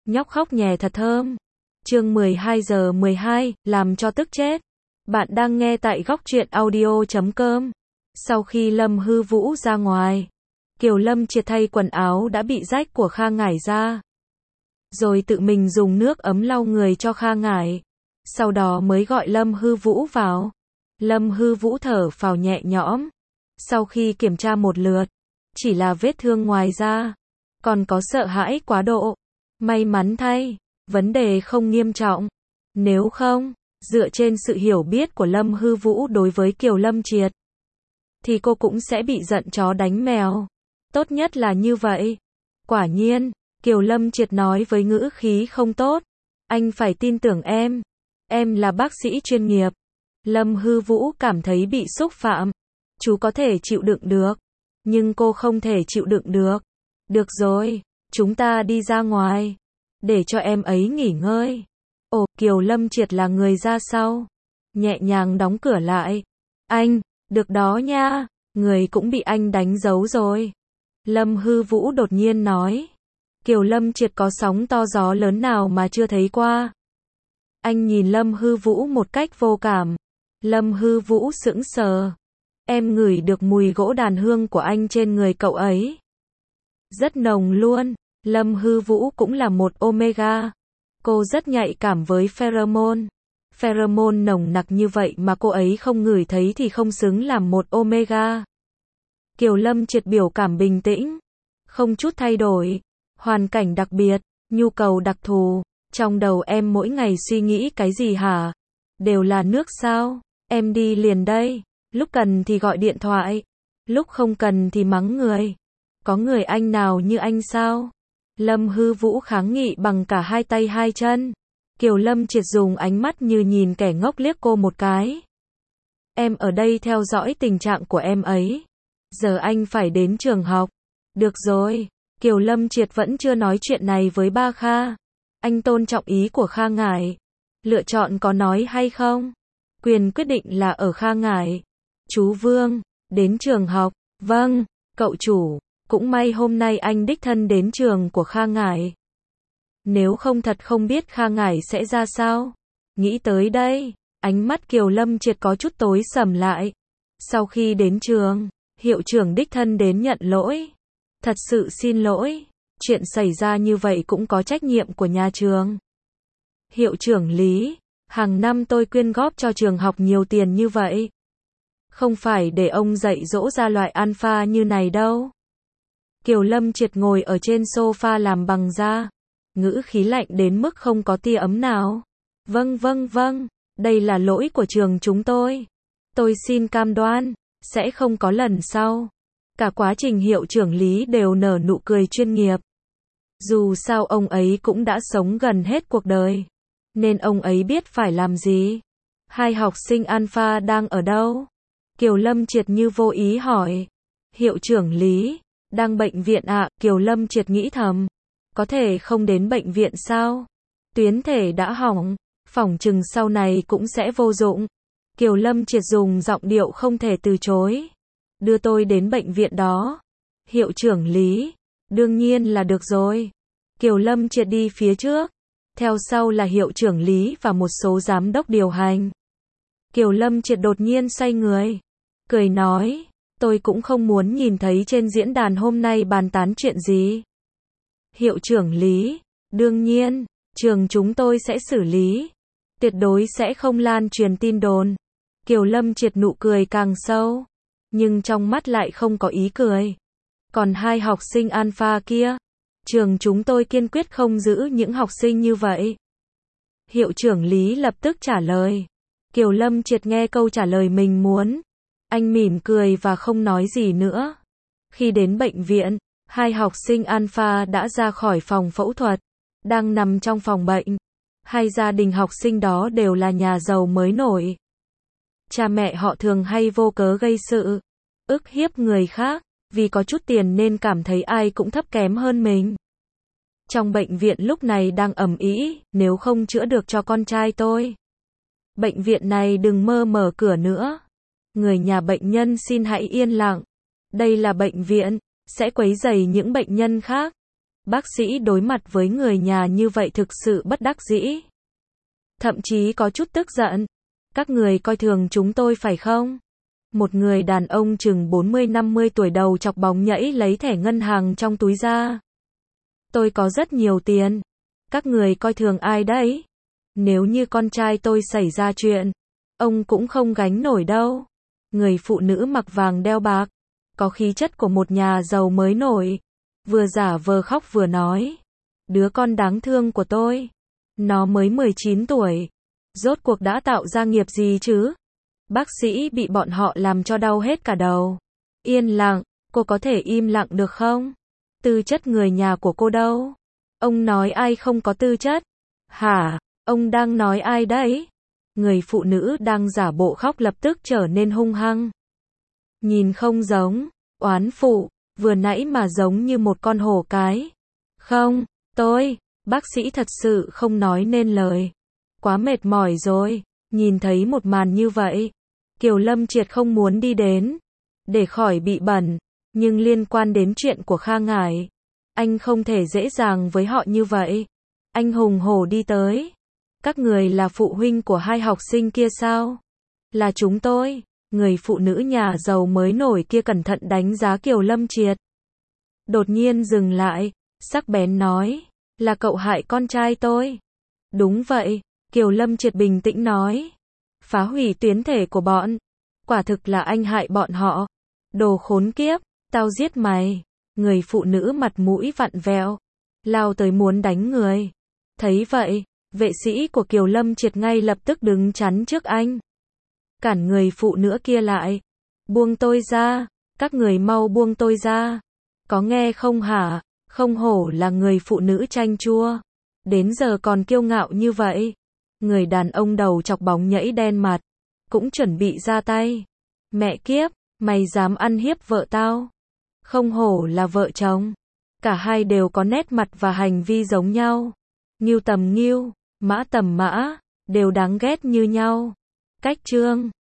Nhóc khóc nhè thật thơm. Chương 12:12, làm cho tức chết. Bạn đang nghe tại góc truyện audio.com. Sau khi Lâm Hư Vũ ra ngoài, Kiều Lâm Triệt thay quần áo đã bị rách của Kha Ngải ra, rồi tự mình dùng nước ấm lau người cho Kha Ngải. Sau đó mới gọi Lâm Hư Vũ vào. Lâm Hư Vũ thở phào nhẹ nhõm. Sau khi kiểm tra một lượt, chỉ là vết thương ngoài da, còn có sợ hãi quá độ. May mắn thay, vấn đề không nghiêm trọng. Nếu không, dựa trên sự hiểu biết của Lâm Hư Vũ đối với Kiều Lâm Triệt, thì cô cũng sẽ bị giận chó đánh mèo. Tốt nhất là như vậy. Quả nhiên, Kiều Lâm Triệt nói với ngữ khí không tốt. Anh phải tin tưởng em là bác sĩ chuyên nghiệp. Lâm Hư Vũ cảm thấy bị xúc phạm. Chú có thể chịu đựng được, nhưng cô không thể chịu đựng được. Được rồi, chúng ta đi ra ngoài, để cho em ấy nghỉ ngơi. Ồ, Kiều Lâm Triệt là người ra sau, nhẹ nhàng đóng cửa lại. Anh, được đó nha, người cũng bị anh đánh dấu rồi. Lâm Hư Vũ đột nhiên nói. Kiều Lâm Triệt có sóng to gió lớn nào mà chưa thấy qua. Anh nhìn Lâm Hư Vũ một cách vô cảm. Lâm Hư Vũ sững sờ. Em ngửi được mùi gỗ đàn hương của anh trên người cậu ấy. Rất nồng luôn. Lâm Hư Vũ cũng là một Omega. Cô rất nhạy cảm với pheromone. Pheromone nồng nặc như vậy mà cô ấy không ngửi thấy thì không xứng làm một Omega. Kiều Lâm Triệt biểu cảm bình tĩnh, không chút thay đổi. Hoàn cảnh đặc biệt, nhu cầu đặc thù. Trong đầu em mỗi ngày suy nghĩ cái gì hả? Đều là nước sao? Em đi liền đây. Lúc cần thì gọi điện thoại, lúc không cần thì mắng người. Có người anh nào như anh sao? Lâm Hư Vũ kháng nghị bằng cả hai tay hai chân. Kiều Lâm Triệt dùng ánh mắt như nhìn kẻ ngốc liếc cô một cái. Em ở đây theo dõi tình trạng của em ấy. Giờ anh phải đến trường học. Được rồi, Kiều Lâm Triệt vẫn chưa nói chuyện này với ba Kha. Anh tôn trọng ý của Kha Ngải. Lựa chọn có nói hay không? Quyền quyết định là ở Kha Ngải. Chú Vương, đến trường học. Vâng, cậu chủ. Cũng may hôm nay anh đích thân đến trường của Kha Ngải. Nếu không thật không biết Kha Ngải sẽ ra sao. Nghĩ tới đây, ánh mắt Kiều Lâm Triệt có chút tối sầm lại. Sau khi đến trường, hiệu trưởng đích thân đến nhận lỗi. Thật sự xin lỗi. Chuyện xảy ra như vậy cũng có trách nhiệm của nhà trường. Hiệu trưởng Lý, hàng năm tôi quyên góp cho trường học nhiều tiền như vậy. Không phải để ông dạy dỗ ra loại alpha như này đâu. Kiều Lâm Triệt ngồi ở trên sofa làm bằng da. Ngữ khí lạnh đến mức không có tia ấm nào. Vâng, đây là lỗi của trường chúng tôi. Tôi xin cam đoan, sẽ không có lần sau. Cả quá trình hiệu trưởng Lý đều nở nụ cười chuyên nghiệp. Dù sao ông ấy cũng đã sống gần hết cuộc đời, nên ông ấy biết phải làm gì. Hai học sinh alpha đang ở đâu? Kiều Lâm Triệt như vô ý hỏi. Hiệu trưởng Lý, đang bệnh viện ạ. Kiều Lâm Triệt nghĩ thầm. Có thể không đến bệnh viện sao? Tuyến thể đã hỏng, phỏng chừng sau này cũng sẽ vô dụng. Kiều Lâm Triệt dùng giọng điệu không thể từ chối. Đưa tôi đến bệnh viện đó. Hiệu trưởng Lý, đương nhiên là được rồi. Kiều Lâm Triệt đi phía trước. Theo sau là hiệu trưởng Lý và một số giám đốc điều hành. Kiều Lâm Triệt đột nhiên xoay người, cười nói, tôi cũng không muốn nhìn thấy trên diễn đàn hôm nay bàn tán chuyện gì. Hiệu trưởng Lý, đương nhiên, trường chúng tôi sẽ xử lý. Tuyệt đối sẽ không lan truyền tin đồn. Kiều Lâm Triệt nụ cười càng sâu, nhưng trong mắt lại không có ý cười. Còn hai học sinh alpha kia, trường chúng tôi kiên quyết không giữ những học sinh như vậy. Hiệu trưởng Lý lập tức trả lời. Kiều Lâm Triệt nghe câu trả lời mình muốn. Anh mỉm cười và không nói gì nữa. Khi đến bệnh viện, hai học sinh alpha đã ra khỏi phòng phẫu thuật, đang nằm trong phòng bệnh. Hai gia đình học sinh đó đều là nhà giàu mới nổi. Cha mẹ họ thường hay vô cớ gây sự, ức hiếp người khác, vì có chút tiền nên cảm thấy ai cũng thấp kém hơn mình. Trong bệnh viện lúc này đang ầm ĩ, nếu không chữa được cho con trai tôi, bệnh viện này đừng mơ mở cửa nữa. Người nhà bệnh nhân xin hãy yên lặng. Đây là bệnh viện, sẽ quấy rầy những bệnh nhân khác. Bác sĩ đối mặt với người nhà như vậy thực sự bất đắc dĩ. Thậm chí có chút tức giận. Các người coi thường chúng tôi phải không? Một người đàn ông chừng 40-50 tuổi đầu chọc bóng nhẫy lấy thẻ ngân hàng trong túi ra. Tôi có rất nhiều tiền. Các người coi thường ai đấy? Nếu như con trai tôi xảy ra chuyện, ông cũng không gánh nổi đâu. Người phụ nữ mặc vàng đeo bạc, có khí chất của một nhà giàu mới nổi, vừa giả vờ khóc vừa nói. Đứa con đáng thương của tôi, nó mới 19 tuổi, rốt cuộc đã tạo ra nghiệp gì chứ? Bác sĩ bị bọn họ làm cho đau hết cả đầu. Yên lặng, cô có thể im lặng được không? Tư chất người nhà của cô đâu? Ông nói ai không có tư chất? Hả? Ông đang nói ai đấy? Người phụ nữ đang giả bộ khóc lập tức trở nên hung hăng. Nhìn không giống, oán phụ, vừa nãy mà giống như một con hổ cái. Không, bác sĩ thật sự không nói nên lời. Quá mệt mỏi rồi, nhìn thấy một màn như vậy. Kiều Lâm Triệt không muốn đi đến, để khỏi bị bẩn, nhưng liên quan đến chuyện của Kha Ngải, anh không thể dễ dàng với họ như vậy. Anh hùng hổ đi tới. Các người là phụ huynh của hai học sinh kia sao? Là chúng tôi. Người phụ nữ nhà giàu mới nổi kia cẩn thận đánh giá Kiều Lâm Triệt. Đột nhiên dừng lại, sắc bén nói, là cậu hại con trai tôi. Đúng vậy, Kiều Lâm Triệt bình tĩnh nói. Phá hủy tuyến thể của bọn. Quả thực là anh hại bọn họ. Đồ khốn kiếp, tao giết mày. Người phụ nữ mặt mũi vặn vẹo, lao tới muốn đánh người. Thấy vậy, vệ sĩ của Kiều Lâm Triệt ngay lập tức đứng chắn trước anh. Cản người phụ nữ kia lại. Buông tôi ra, các người mau buông tôi ra. Có nghe không hả? Không hổ là người phụ nữ chanh chua. Đến giờ còn kiêu ngạo như vậy. Người đàn ông đầu chọc bóng nhẫy đen mặt, cũng chuẩn bị ra tay. Mẹ kiếp, mày dám ăn hiếp vợ tao? Không hổ là vợ chồng. Cả hai đều có nét mặt và hành vi giống nhau. Ngưu tầm ngưu, mã tầm mã, đều đáng ghét như nhau. Cách chương